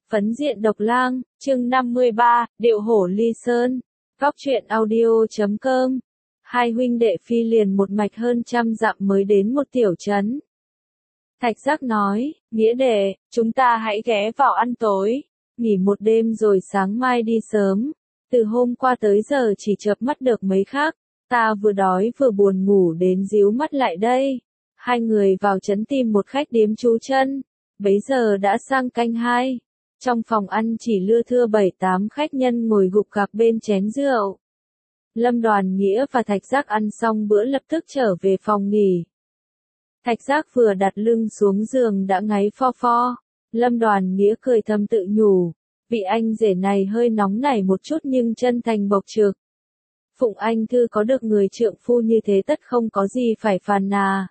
Phấn diện độc lang, chương 53, điệu hổ ly sơn. Góc truyện audio.com. Hai huynh đệ phi liền một mạch hơn 100 dặm mới đến một tiểu trấn. Thạch Giác nói, nghĩa đệ, chúng ta hãy ghé vào ăn tối, nghỉ một đêm rồi sáng mai đi sớm. Từ hôm qua tới giờ chỉ chợp mắt được mấy khắc, ta vừa đói vừa buồn ngủ đến díu mắt lại đây. Hai người vào trấn tìm một khách điếm trú chân, bấy giờ đã sang canh 2. Trong phòng ăn chỉ lưa thưa 7-8 khách nhân ngồi gục gặc bên chén rượu. Lâm Đoàn Nghĩa và Thạch Giác ăn xong bữa lập tức trở về phòng nghỉ. Thạch Giác vừa đặt lưng xuống giường đã ngáy pho pho. Lâm Đoàn Nghĩa cười thầm tự nhủ, vị anh rể này hơi nóng nảy một chút nhưng chân thành bộc trực. Phụng Anh Thư có được người trượng phu như thế tất không có gì phải phàn nàn.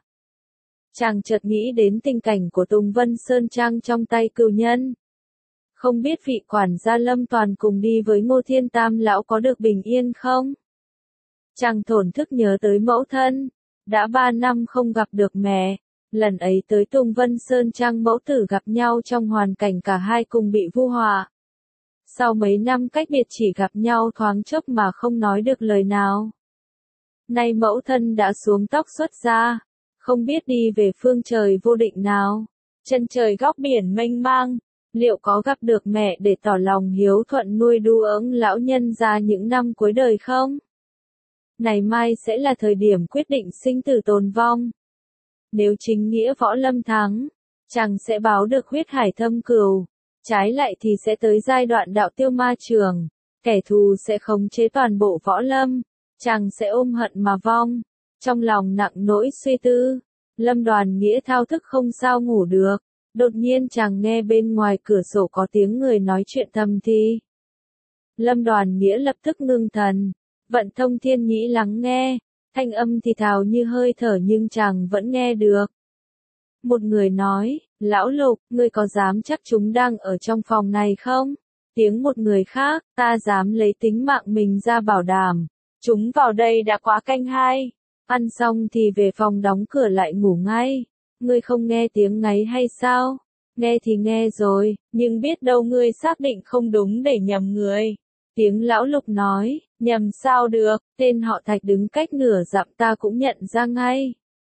Chàng chợt nghĩ đến tình cảnh của Tùng Vân Sơn Trang trong tay cừu nhân. Không biết vị quản gia Lâm Toàn cùng đi với Ngô Thiên Tam lão có được bình yên không? Chàng thổn thức nhớ tới mẫu thân, đã 3 năm không gặp được mẹ, lần ấy tới Tùng Vân Sơn Trang mẫu tử gặp nhau trong hoàn cảnh cả hai cùng bị vu họa. Sau mấy năm cách biệt chỉ gặp nhau thoáng chốc mà không nói được lời nào. Nay mẫu thân đã xuống tóc xuất gia, không biết đi về phương trời vô định nào, chân trời góc biển mênh mang. Liệu có gặp được mẹ để tỏ lòng hiếu thuận nuôi đu ỡng lão nhân ra những năm cuối đời không? Này mai sẽ là thời điểm quyết định sinh tử tồn vong. Nếu chính nghĩa võ lâm thắng, chàng sẽ báo được huyết hải thâm cừu. Trái lại thì sẽ tới giai đoạn đạo tiêu ma trường. Kẻ thù sẽ khống chế toàn bộ võ lâm. Chàng sẽ ôm hận mà vong. Trong lòng nặng nỗi suy tư, Lâm Đoàn Nghĩa thao thức không sao ngủ được. Đột nhiên chàng nghe bên ngoài cửa sổ có tiếng người nói chuyện thầm thì. Lâm Đoàn Nghĩa lập tức ngưng thần, vận thông thiên nhĩ lắng nghe, thanh âm thì thào như hơi thở nhưng chàng vẫn nghe được. Một người nói, lão Lục, ngươi có dám chắc chúng đang ở trong phòng này không? Tiếng một người khác, ta dám lấy tính mạng mình ra bảo đảm, chúng vào đây đã quá canh 2, ăn xong thì về phòng đóng cửa lại ngủ ngay. Ngươi không nghe tiếng ngáy hay sao? Nghe thì nghe rồi, nhưng biết đâu ngươi xác định không đúng để nhầm người. Tiếng lão Lục nói, nhầm sao được, tên họ Thạch đứng cách nửa dặm ta cũng nhận ra ngay.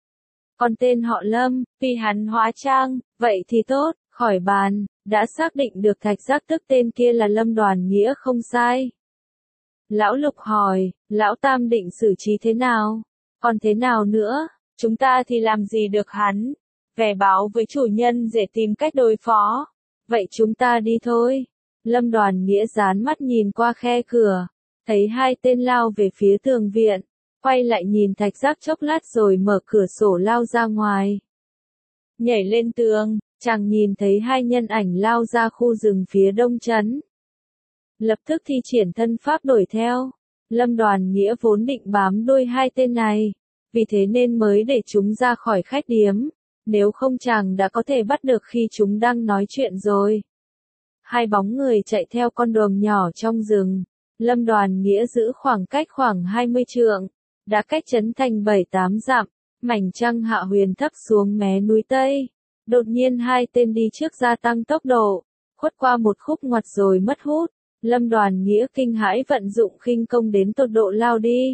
Còn tên họ Lâm, vì hắn hóa trang, vậy thì tốt, khỏi bàn, đã xác định được Thạch Giác tức tên kia là Lâm Đoàn Nghĩa không sai. Lão Lục hỏi, lão Tam định xử trí thế nào? Còn thế nào nữa? Chúng ta thì làm gì được hắn? Về báo với chủ nhân để tìm cách đối phó. Vậy chúng ta đi thôi. Lâm Đoàn Nghĩa dán mắt nhìn qua khe cửa, thấy hai tên lao về phía tường viện, quay lại nhìn Thạch Giác chốc lát rồi mở cửa sổ lao ra ngoài. Nhảy lên tường, chàng nhìn thấy hai nhân ảnh lao ra khu rừng phía đông trấn. Lập tức thi triển thân pháp đuổi theo. Lâm Đoàn Nghĩa vốn định bám đuôi hai tên này, vì thế nên mới để chúng ra khỏi khách điếm. Nếu không chàng đã có thể bắt được khi chúng đang nói chuyện rồi. Hai bóng người chạy theo con đường nhỏ trong rừng. Lâm Đoàn Nghĩa giữ khoảng cách khoảng 20 trượng. Đã cách trấn thành 7-8 dặm. Mảnh trăng hạ huyền thấp xuống mé núi Tây. Đột nhiên hai tên đi trước gia tăng tốc độ. Khuất qua một khúc ngoặt rồi mất hút. Lâm Đoàn Nghĩa kinh hãi vận dụng khinh công đến tột độ lao đi.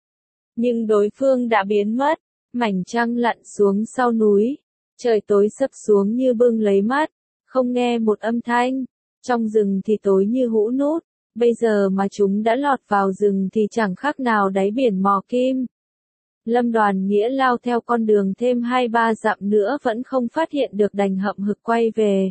Nhưng đối phương đã biến mất. Mảnh trăng lặn xuống sau núi. Trời tối sập xuống như bưng lấy mắt, không nghe một âm thanh. Trong rừng thì tối như hũ nút, bây giờ mà chúng đã lọt vào rừng thì chẳng khác nào đáy biển mò kim. Lâm Đoàn Nghĩa lao theo con đường thêm 2-3 dặm nữa vẫn không phát hiện được đành hậm hực quay về.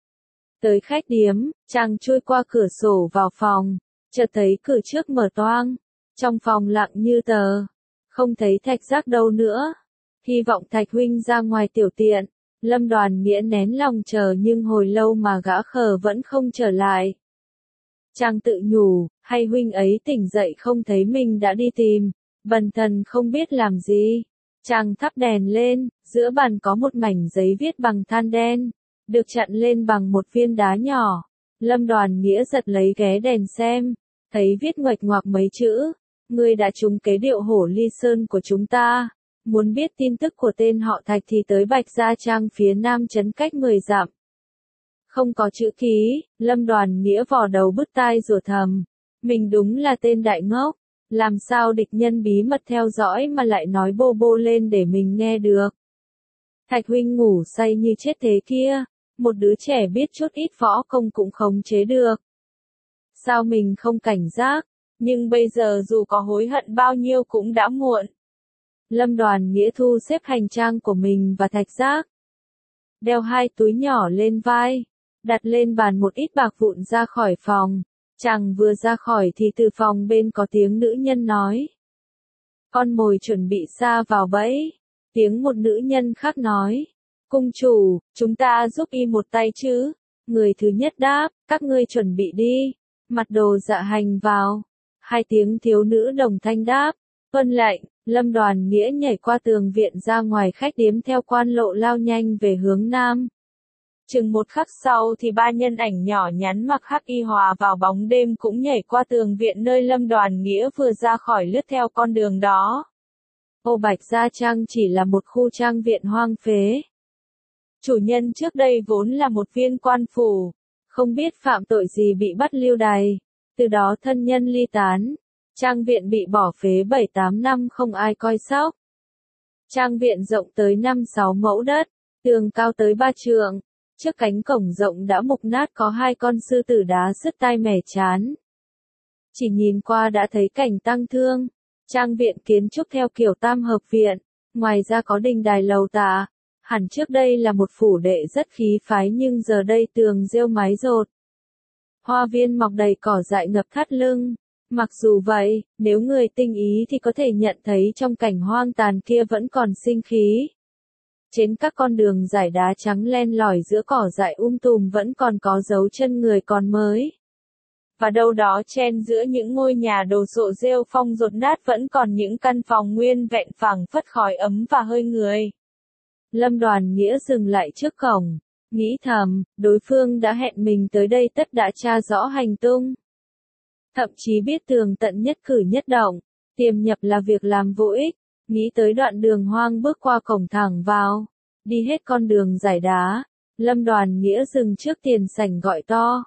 Tới khách điếm, chàng chui qua cửa sổ vào phòng, chợt thấy cửa trước mở toang. Trong phòng lặng như tờ, không thấy Thạch Giác đâu nữa. Hy vọng Thạch huynh ra ngoài tiểu tiện. Lâm Đoàn Nghĩa nén lòng chờ nhưng hồi lâu mà gã khờ vẫn không trở lại. Chàng tự nhủ, hay huynh ấy tỉnh dậy không thấy mình đã đi tìm, bần thần không biết làm gì. Chàng thắp đèn lên, giữa bàn có một mảnh giấy viết bằng than đen, được chặn lên bằng một viên đá nhỏ. Lâm Đoàn Nghĩa giật lấy ghé đèn xem, thấy viết nguệch ngoạc mấy chữ, ngươi đã trúng kế điệu hổ ly sơn của chúng ta. Muốn biết tin tức của tên họ Thạch thì tới Bạch Gia Trang phía nam trấn cách 10 dặm. Không có chữ ký, Lâm Đoàn Nghĩa vò đầu bứt tai rủa thầm. Mình đúng là tên đại ngốc. Làm sao địch nhân bí mật theo dõi mà lại nói bô bô lên để mình nghe được. Thạch huynh ngủ say như chết thế kia. Một đứa trẻ biết chút ít võ công cũng khống chế được. Sao mình không cảnh giác? Nhưng bây giờ dù có hối hận bao nhiêu cũng đã muộn. Lâm Đoàn Nghĩa thu xếp hành trang của mình và thạch giác. Đeo 2 túi nhỏ lên vai. Đặt lên bàn một ít bạc vụn ra khỏi phòng. Chàng vừa ra khỏi thì từ phòng bên có tiếng nữ nhân nói. Con mồi chuẩn bị sa vào bẫy. Tiếng một nữ nhân khác nói. Cung chủ, chúng ta giúp y một tay chứ. Người thứ nhất đáp, các ngươi chuẩn bị đi. Mặt đồ dạ hành vào. 2 tiếng thiếu nữ đồng thanh đáp. Tuân lệnh, Lâm Đoàn Nghĩa nhảy qua tường viện ra ngoài khách điếm theo quan lộ lao nhanh về hướng nam. Chừng một khắc sau thì 3 nhân ảnh nhỏ nhắn mặc hắc y hòa vào bóng đêm cũng nhảy qua tường viện nơi Lâm Đoàn Nghĩa vừa ra khỏi lướt theo con đường đó. Ô Bạch Gia Trang chỉ là một khu trang viện hoang phế. Chủ nhân trước đây vốn là một viên quan phủ, không biết phạm tội gì bị bắt lưu đày, từ đó thân nhân ly tán. Trang viện bị bỏ phế 7-8 năm không ai coi sóc. Trang viện rộng tới 5-6 mẫu đất, tường cao tới 3 trượng, trước cánh cổng rộng đã mục nát có 2 con sư tử đá sứt tai mẻ chán. Chỉ nhìn qua đã thấy cảnh tang thương. Trang viện kiến trúc theo kiểu tam hợp viện, ngoài ra có đình đài lầu tạ. Hẳn trước đây là một phủ đệ rất khí phái nhưng giờ đây tường rêu mái rột. Hoa viên mọc đầy cỏ dại ngập thắt lưng. Mặc dù vậy, nếu người tinh ý thì có thể nhận thấy trong cảnh hoang tàn kia vẫn còn sinh khí. Trên các con đường dải đá trắng len lỏi giữa cỏ dại tùm vẫn còn có dấu chân người còn mới. Và đâu đó chen giữa những ngôi nhà đồ sộ rêu phong rột nát vẫn còn những căn phòng nguyên vẹn phảng phất khói ấm và hơi người. Lâm Đoàn Nghĩa dừng lại trước cổng, nghĩ thầm, đối phương đã hẹn mình tới đây tất đã tra rõ hành tung. Thậm chí biết tường tận nhất cử nhất động, tiềm nhập là việc làm vô ích, nghĩ tới đoạn đường hoang bước qua cổng thẳng vào, đi hết con đường dải đá, Lâm Đoàn Nghĩa dừng trước tiền sảnh gọi to,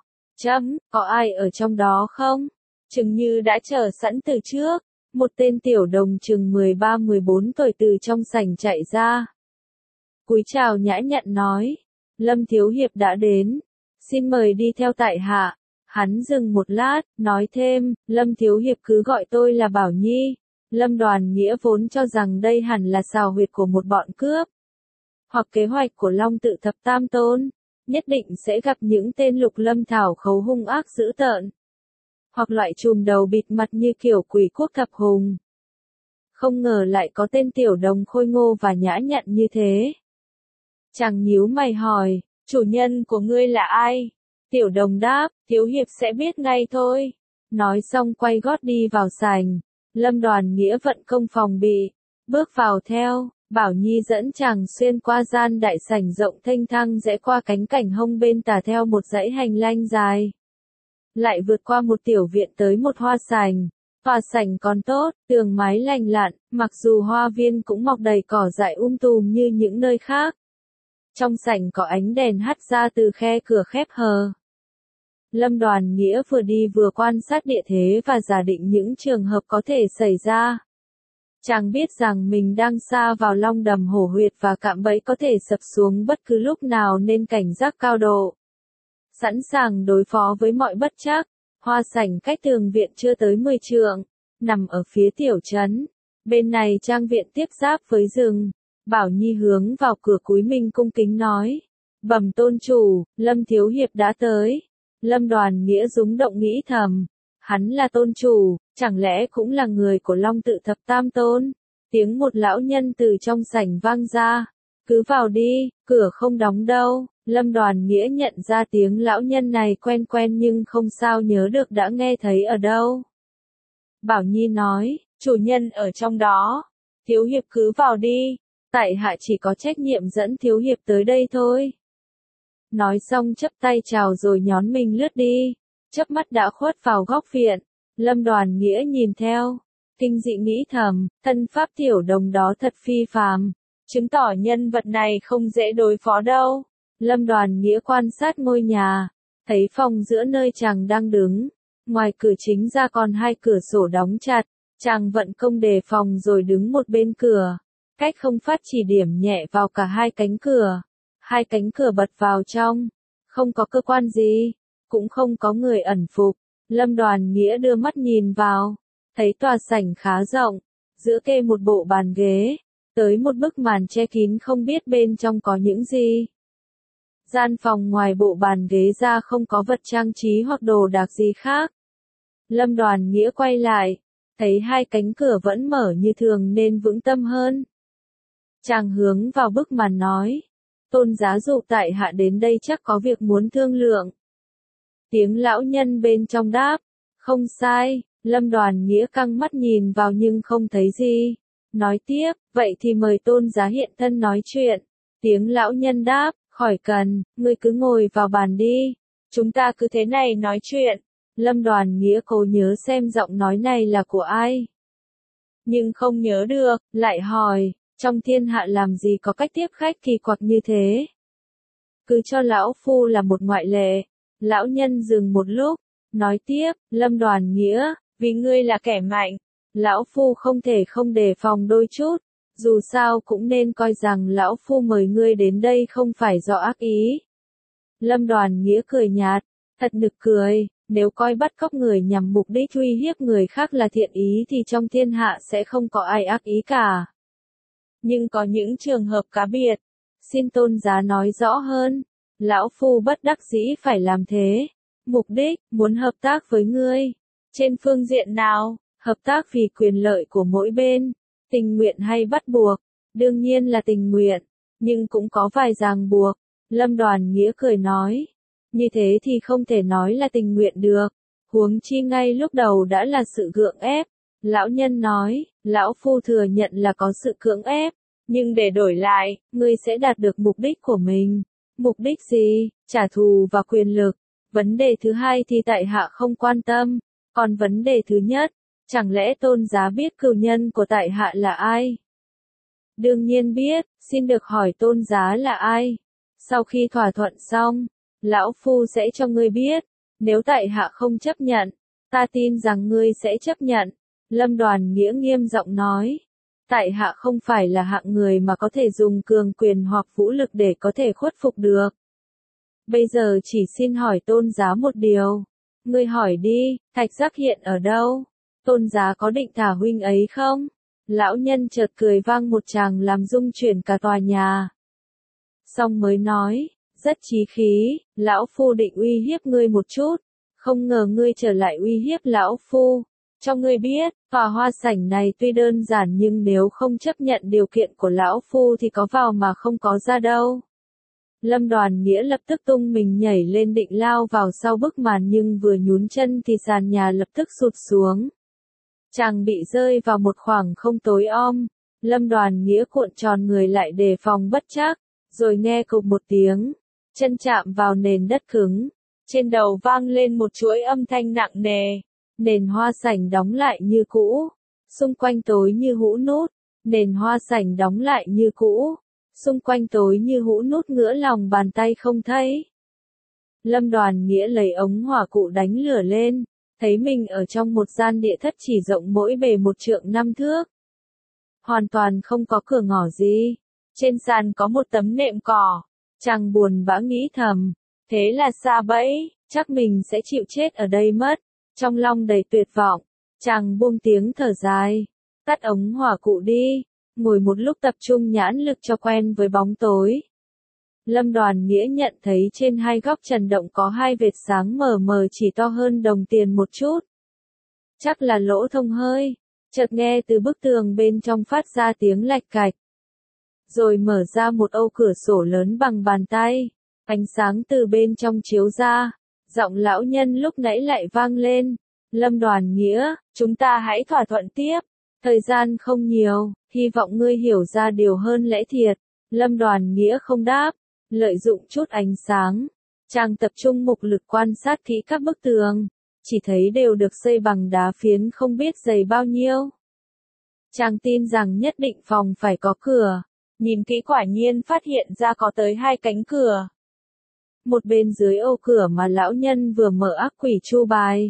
có ai ở trong đó không? Chừng như đã chờ sẵn từ trước, một tên tiểu đồng chừng 13-14 tuổi từ trong sảnh chạy ra. Cúi chào nhã nhặn nói, Lâm Thiếu Hiệp đã đến, xin mời đi theo tại hạ. Hắn dừng một lát, nói thêm, Lâm Thiếu Hiệp cứ gọi tôi là Bảo Nhi. Lâm Đoàn Nghĩa vốn cho rằng đây hẳn là xào huyệt của một bọn cướp. Hoặc kế hoạch của Long Tự Thập Tam Tôn. Nhất định sẽ gặp những tên Lục Lâm Thảo khấu hung ác dữ tợn. Hoặc loại trùm đầu bịt mặt như kiểu quỷ quốc thập hùng. Không ngờ lại có tên tiểu đồng khôi ngô và nhã nhặn như thế. Chàng nhíu mày hỏi, chủ nhân của ngươi là ai? Tiểu đồng đáp, Thiếu Hiệp sẽ biết ngay thôi. Nói xong quay gót đi vào sảnh. Lâm Đoàn Nghĩa vận công phòng bị. Bước vào theo, Bảo Nhi dẫn chàng xuyên qua gian đại sảnh rộng thênh thang rẽ qua cánh cảnh hông bên tả theo một dãy hành lang dài. Lại vượt qua một tiểu viện tới một hoa sảnh. Hoa sảnh còn tốt, tường mái lành lặn, mặc dù hoa viên cũng mọc đầy cỏ dại tùm như những nơi khác. Trong sảnh có ánh đèn hắt ra từ khe cửa khép hờ. Lâm Đoàn Nghĩa vừa đi vừa quan sát địa thế và giả định những trường hợp có thể xảy ra. Chàng biết rằng mình đang sa vào long đầm hổ huyệt và cạm bẫy có thể sập xuống bất cứ lúc nào nên cảnh giác cao độ. Sẵn sàng đối phó với mọi bất trắc. Hoa sảnh cách tường viện chưa tới 10 trượng, nằm ở phía tiểu trấn. Bên này trang viện tiếp giáp với rừng. Bảo Nhi hướng vào cửa cúi mình cung kính nói. Bẩm tôn chủ, Lâm Thiếu Hiệp đã tới. Lâm Đoàn Nghĩa rúng động nghĩ thầm. Hắn là tôn chủ, chẳng lẽ cũng là người của Long Tự Thập Tam Tôn? Tiếng một lão nhân từ trong sảnh vang ra. Cứ vào đi, cửa không đóng đâu. Lâm Đoàn Nghĩa nhận ra tiếng lão nhân này quen quen nhưng không sao nhớ được đã nghe thấy ở đâu. Bảo Nhi nói, chủ nhân ở trong đó. Thiếu Hiệp cứ vào đi. Tại hạ chỉ có trách nhiệm dẫn Thiếu Hiệp tới đây thôi. Nói xong chắp tay chào rồi nhón mình lướt đi. Chớp mắt đã khuất vào góc viện. Lâm Đoàn Nghĩa nhìn theo. Kinh dị nghĩ thầm, thân pháp tiểu đồng đó thật phi phàm. Chứng tỏ nhân vật này không dễ đối phó đâu. Lâm Đoàn Nghĩa quan sát ngôi nhà, thấy phòng giữa nơi chàng đang đứng, ngoài cửa chính ra còn hai cửa sổ đóng chặt, chàng vận công đề phòng rồi đứng một bên cửa, cách không phát chỉ điểm nhẹ vào cả hai cánh cửa bật vào trong, không có cơ quan gì, cũng không có người ẩn phục. Lâm Đoàn Nghĩa đưa mắt nhìn vào, thấy tòa sảnh khá rộng, giữa kê một bộ bàn ghế, tới một bức màn che kín không biết bên trong có những gì. Gian phòng ngoài bộ bàn ghế ra không có vật trang trí hoặc đồ đạc gì khác. Lâm Đoàn Nghĩa quay lại, thấy hai cánh cửa vẫn mở như thường nên vững tâm hơn. Chàng hướng vào bức màn nói, Tôn giá dụ tại hạ đến đây chắc có việc muốn thương lượng. Tiếng lão nhân bên trong đáp, không sai. Lâm Đoàn Nghĩa căng mắt nhìn vào nhưng không thấy gì. Nói tiếp, vậy thì mời tôn giá hiện thân nói chuyện. Tiếng lão nhân đáp, khỏi cần, ngươi cứ ngồi vào bàn đi. Chúng ta cứ thế này nói chuyện. Lâm Đoàn Nghĩa cố nhớ xem giọng nói này là của ai. Nhưng không nhớ được, lại hỏi, trong thiên hạ làm gì có cách tiếp khách kỳ quặc như thế. Cứ cho lão phu là một ngoại lệ. Lão nhân dừng một lúc, nói tiếp, Lâm Đoàn Nghĩa, vì ngươi là kẻ mạnh, lão phu không thể không đề phòng đôi chút, dù sao cũng nên coi rằng lão phu mời ngươi đến đây không phải do ác ý. Lâm Đoàn Nghĩa cười nhạt, thật nực cười, nếu coi bắt cóc người nhằm mục đích uy hiếp người khác là thiện ý thì trong thiên hạ sẽ không có ai ác ý cả. Nhưng có những trường hợp cá biệt, xin tôn giá nói rõ hơn. Lão phu bất đắc dĩ phải làm thế. Mục đích, muốn hợp tác với ngươi. Trên phương diện nào, hợp tác vì quyền lợi của mỗi bên. Tình nguyện hay bắt buộc? Đương nhiên là tình nguyện, nhưng cũng có vài ràng buộc. Lâm Đoàn Nghĩa cười nói. Như thế thì không thể nói là tình nguyện được. Huống chi ngay lúc đầu đã là sự gượng ép. Lão nhân nói, lão phu thừa nhận là có sự cưỡng ép. Nhưng để đổi lại, ngươi sẽ đạt được mục đích của mình. Mục đích gì? Trả thù và quyền lực. Vấn đề thứ hai thì tại hạ không quan tâm. Còn vấn đề thứ nhất, chẳng lẽ tôn giá biết cừu nhân của tại hạ là ai? Đương nhiên biết, xin được hỏi tôn giá là ai? Sau khi thỏa thuận xong, lão phu sẽ cho ngươi biết. Nếu tại hạ không chấp nhận, ta tin rằng ngươi sẽ chấp nhận. Lâm Đoàn Nghĩa nghiêm giọng nói. Tại hạ không phải là hạng người mà có thể dùng cường quyền hoặc vũ lực để có thể khuất phục được. Bây giờ chỉ xin hỏi tôn giá một điều. Ngươi hỏi đi, Thạch Giác hiện ở đâu? Tôn giá có định thả huynh ấy không? Lão nhân chợt cười vang một tràng làm rung chuyển cả tòa nhà. Xong mới nói, rất chí khí, lão phu định uy hiếp ngươi một chút. Không ngờ ngươi trở lại uy hiếp lão phu. Cho ngươi biết, tòa hoa sảnh này tuy đơn giản nhưng nếu không chấp nhận điều kiện của lão phu thì có vào mà không có ra đâu. Lâm Đoàn Nghĩa lập tức tung mình nhảy lên định lao vào sau bức màn nhưng vừa nhún chân thì sàn nhà lập tức sụt xuống. Chàng bị rơi vào một khoảng không tối om. Lâm Đoàn Nghĩa cuộn tròn người lại đề phòng bất trắc, rồi nghe cục một tiếng, chân chạm vào nền đất cứng. Trên đầu vang lên một chuỗi âm thanh nặng nề. Nền hoa sảnh đóng lại như cũ, xung quanh tối như hũ nút. Nền hoa sảnh đóng lại như cũ, xung quanh tối như hũ nút ngửa lòng bàn tay không thấy. Lâm Đoàn Nghĩa lấy ống hỏa cụ đánh lửa lên, thấy mình ở trong một gian địa thất chỉ rộng mỗi bề 1 trượng 5 thước. Hoàn toàn không có cửa ngõ gì. Trên sàn có một tấm nệm cỏ. Chàng buồn bã nghĩ thầm, thế là sa bẫy, chắc mình sẽ chịu chết ở đây mất. Trong lòng đầy tuyệt vọng, chàng buông tiếng thở dài, tắt ống hỏa cụ đi, ngồi một lúc tập trung nhãn lực cho quen với bóng tối. Lâm Đoàn Nghĩa nhận thấy trên hai góc trần động có hai vệt sáng mờ mờ chỉ to hơn đồng tiền một chút. Chắc là lỗ thông hơi, chợt nghe từ bức tường bên trong phát ra tiếng lạch cạch. Rồi mở ra một ô cửa sổ lớn bằng bàn tay, ánh sáng từ bên trong chiếu ra. Giọng lão nhân lúc nãy lại vang lên. Lâm Đoàn Nghĩa, chúng ta hãy thỏa thuận tiếp. Thời gian không nhiều, hy vọng ngươi hiểu ra điều hơn lẽ thiệt. Lâm Đoàn Nghĩa không đáp, lợi dụng chút ánh sáng. Chàng tập trung mục lực quan sát kỹ các bức tường, chỉ thấy đều được xây bằng đá phiến không biết dày bao nhiêu. Chàng tin rằng nhất định phòng phải có cửa. Nhìn kỹ quả nhiên phát hiện ra có tới 2 cánh cửa. một bên dưới ô cửa mà lão nhân vừa mở ác quỷ chu bài.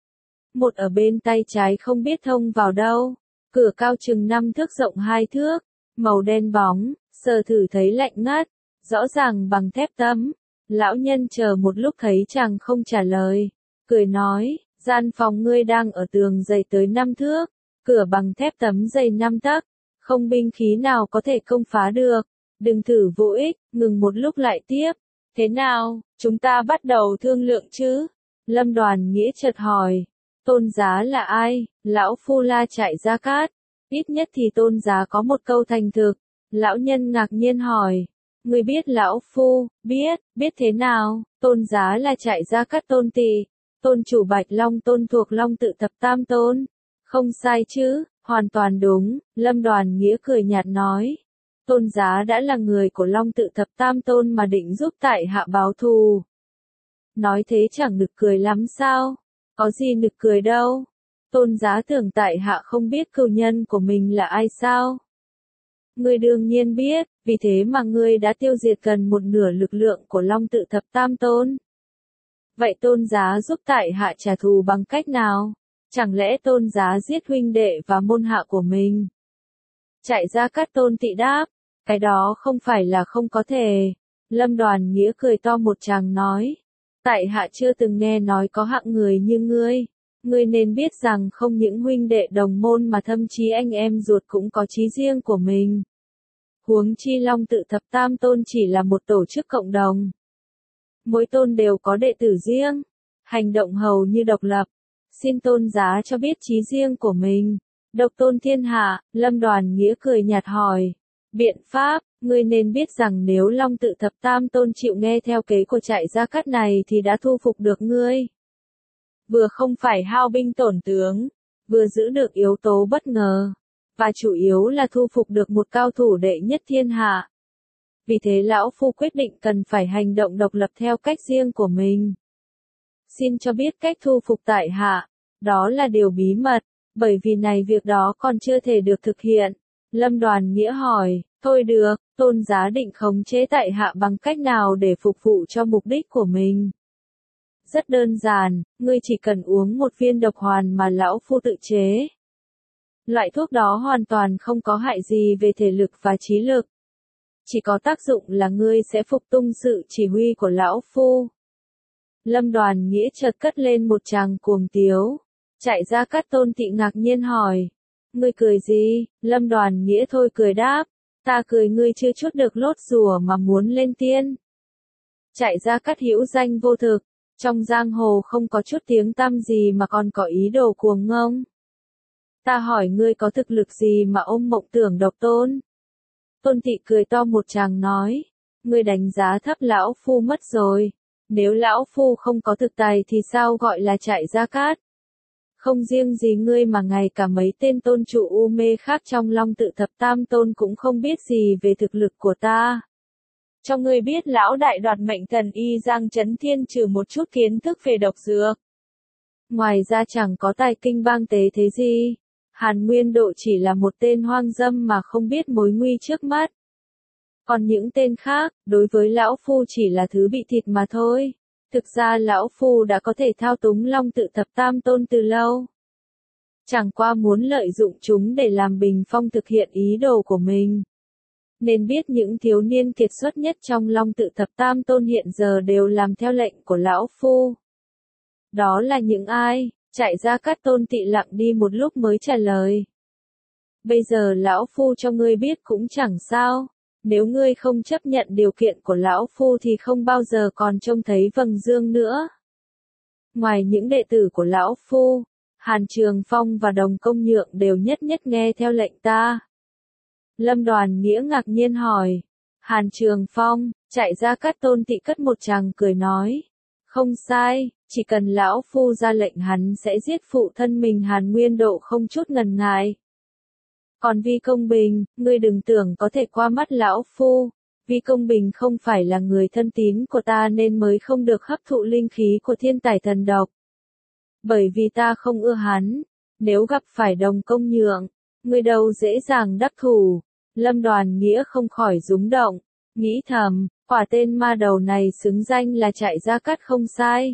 Một ở bên tay trái không biết thông vào đâu, cửa cao chừng 5 thước rộng 2 thước, màu đen bóng, sờ thử thấy lạnh ngắt, rõ ràng bằng thép tấm. Lão nhân chờ một lúc thấy chàng không trả lời, cười nói, gian phòng ngươi đang ở tường dày tới 5 thước, cửa bằng thép tấm dày 5 tấc, không binh khí nào có thể công phá được, đừng thử vô ích, ngừng một lúc lại tiếp, thế nào, chúng ta bắt đầu thương lượng chứ? Lâm Đoàn Nghĩa chợt hỏi, Tôn giá là ai? Lão phu La Trại Gia Cát, ít nhất thì Tôn giá có một câu thành thực. Lão nhân ngạc nhiên hỏi, ngươi biết lão phu? Biết thế nào? Tôn giá là Trại Gia Cát Tôn Tỵ, tôn chủ Bạch Long Tôn thuộc Long Tự Thập Tam Tôn. Không sai chứ, hoàn toàn đúng, Lâm Đoàn Nghĩa cười nhạt nói. Tôn giá đã là người của Long Tự Thập Tam Tôn mà định giúp tại hạ báo thù. Nói thế chẳng nực cười lắm sao? Có gì nực cười đâu. Tôn giá tưởng tại hạ không biết cừu nhân của mình là ai sao? Ngươi đương nhiên biết, vì thế mà ngươi đã tiêu diệt gần một nửa lực lượng của Long Tự Thập Tam Tôn. Vậy tôn giá giúp tại hạ trả thù bằng cách nào? Chẳng lẽ tôn giá giết huynh đệ và môn hạ của mình? Trại Gia Cát Tôn Tỵ đáp, cái đó không phải là không có thể. Lâm Đoàn Nghĩa cười to một tràng nói, tại hạ chưa từng nghe nói có hạng người như ngươi. Ngươi nên biết rằng không những huynh đệ đồng môn mà thậm chí anh em ruột cũng có chí riêng của mình. Huống chi Long Tự Thập Tam Tôn chỉ là một tổ chức cộng đồng. Mỗi tôn đều có đệ tử riêng, hành động hầu như độc lập. Xin tôn giá cho biết chí riêng của mình. Độc tôn thiên hạ, Lâm Đoàn Nghĩa cười nhạt hỏi. Biện pháp, ngươi nên biết rằng nếu Long Tự Thập Tam Tôn chịu nghe theo kế của Trại Gia Cát này thì đã thu phục được ngươi. Vừa không phải hao binh tổn tướng, vừa giữ được yếu tố bất ngờ, và chủ yếu là thu phục được một cao thủ đệ nhất thiên hạ. Vì thế lão phu quyết định cần phải hành động độc lập theo cách riêng của mình. Xin cho biết cách thu phục tại hạ, đó là điều bí mật, bởi vì này việc đó còn chưa thể được thực hiện. Lâm Đoàn Nghĩa hỏi, thôi được, tôn giá định khống chế tại hạ bằng cách nào để phục vụ cho mục đích của mình? Rất đơn giản, ngươi chỉ cần uống một viên độc hoàn mà lão phu tự chế. Loại thuốc đó hoàn toàn không có hại gì về thể lực và trí lực. Chỉ có tác dụng là ngươi sẽ phục tùng sự chỉ huy của lão phu. Lâm Đoàn Nghĩa chợt cất lên một tràng cuồng tiếu. Trại Gia Cát Tôn Tỵ ngạc nhiên hỏi. Ngươi cười gì? Lâm Đoàn Nghĩa thôi cười đáp. Ta cười ngươi chưa chút được lốt rùa mà muốn lên tiên. Trại Gia Cát hữu danh vô thực. Trong giang hồ không có chút tiếng tăm gì mà còn có ý đồ cuồng ngông. Ta hỏi ngươi có thực lực gì mà ôm mộng tưởng độc tôn? Tôn Tỵ cười to một tràng nói. Ngươi đánh giá thấp lão phu mất rồi. Nếu lão phu không có thực tài thì sao gọi là Trại Gia Cát? Không riêng gì ngươi mà ngay cả mấy tên tôn trụ u mê khác trong Long Tự Thập Tam Tôn cũng không biết gì về thực lực của ta. Cho ngươi biết lão đại đoạt mệnh thần y Giang Chấn Thiên trừ một chút kiến thức về độc dược. Ngoài ra chẳng có tài kinh bang tế thế gì. Hàn Nguyên Độ chỉ là một tên hoang dâm mà không biết mối nguy trước mắt. Còn những tên khác, đối với lão phu chỉ là thứ bị thịt mà thôi. Thực ra lão phu đã có thể thao túng Long Tự Thập Tam Tôn từ lâu. Chẳng qua muốn lợi dụng chúng để làm bình phong thực hiện ý đồ của mình. Nên biết những thiếu niên kiệt xuất nhất trong Long Tự Thập Tam Tôn hiện giờ đều làm theo lệnh của lão phu. Đó là những ai? Trại Gia Cát Tôn Tỵ lặng đi một lúc mới trả lời. Bây giờ lão phu cho ngươi biết cũng chẳng sao. Nếu ngươi không chấp nhận điều kiện của lão phu thì không bao giờ còn trông thấy vầng dương nữa. Ngoài những đệ tử của lão phu, Hàn Trường Phong và Đồng Công Nhượng đều nhất nhất nghe theo lệnh ta. Lâm Đoàn Nghĩa ngạc nhiên hỏi. Hàn Trường Phong, Trại Gia Cát Tôn Tỵ cất một tràng cười nói. Không sai, chỉ cần lão phu ra lệnh hắn sẽ giết phụ thân mình Hàn Nguyên Độ không chút ngần ngại. Còn Vi Công Bình, ngươi đừng tưởng có thể qua mắt lão phu. Vi Công Bình không phải là người thân tín của ta nên mới không được hấp thụ linh khí của thiên tài thần độc. Bởi vì ta không ưa hắn. Nếu gặp phải Đồng Công Nhượng, ngươi đâu dễ dàng đắc thủ. Lâm Đoàn Nghĩa không khỏi rúng động, nghĩ thầm, Quả tên ma đầu này xứng danh là Trại Gia Cát không sai.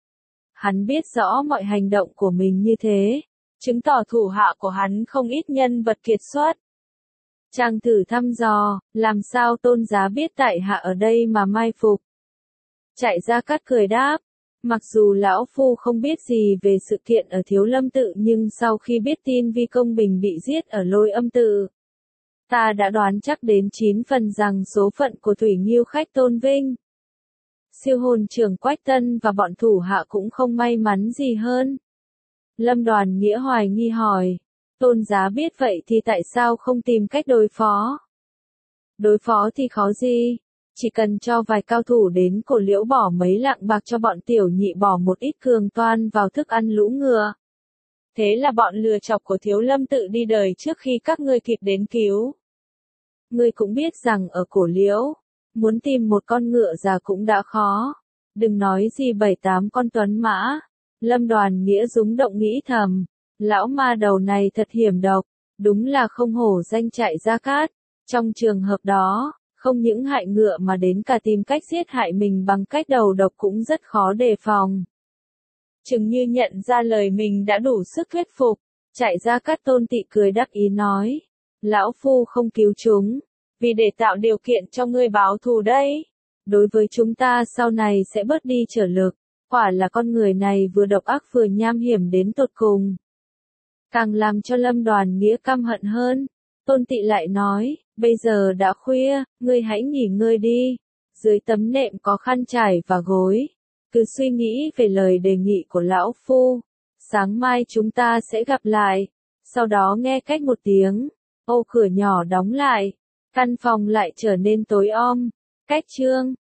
Hắn biết rõ mọi hành động của mình như thế, chứng tỏ thủ hạ của hắn không ít nhân vật kiệt xuất. Chàng thử thăm dò, làm sao Tôn Giá biết tại hạ ở đây mà mai phục? Trại Gia Cát cười đáp, mặc dù lão phu không biết gì về sự kiện ở Thiếu Lâm tự nhưng sau khi biết tin Vi Công Bình bị giết ở Lôi Âm tự, ta đã đoán chắc đến 9 phần rằng số phận của Thủy Nghiêu khách Tôn Vinh, Siêu hồn trưởng Quách Tân và bọn thủ hạ cũng không may mắn gì hơn. Lâm Đoàn Nghĩa hoài nghi hỏi, Tôn Giá biết vậy thì tại sao không tìm cách đối phó? Đối phó thì khó gì? Chỉ cần cho vài cao thủ đến Cổ Liễu bỏ mấy lạng bạc cho bọn tiểu nhị bỏ một ít cường toan vào thức ăn lũ ngựa. Thế là bọn lừa chọc của Thiếu Lâm tự đi đời trước khi các ngươi kịp đến cứu. Ngươi cũng biết rằng ở Cổ Liễu, muốn tìm một con ngựa già cũng đã khó. Đừng nói gì 7-8 con tuấn mã. Lâm Đoàn Nghĩa rúng động nghĩ thầm. Lão ma đầu này thật hiểm độc. Đúng là không hổ danh Trại Gia Cát. Trong trường hợp đó, không những hại ngựa mà đến cả tìm cách giết hại mình bằng cách đầu độc cũng rất khó đề phòng. Chừng như nhận ra lời mình đã đủ sức thuyết phục. Trại Gia Cát Tôn Tị cười đắc ý nói. Lão phu không cứu chúng, vì để tạo điều kiện cho ngươi báo thù đây. Đối với chúng ta sau này sẽ bớt đi trở lực. Quả là con người này vừa độc ác vừa nham hiểm đến tột cùng. Càng làm cho Lâm Đoàn Nghĩa căm hận hơn. Tôn Tị lại nói, bây giờ đã khuya, ngươi hãy nghỉ ngơi đi. Dưới tấm nệm có khăn trải và gối. Cứ suy nghĩ về lời đề nghị của lão phu. Sáng mai chúng ta sẽ gặp lại. Sau đó nghe cách một tiếng, ô cửa nhỏ đóng lại. Căn phòng lại trở nên tối om. Cách chương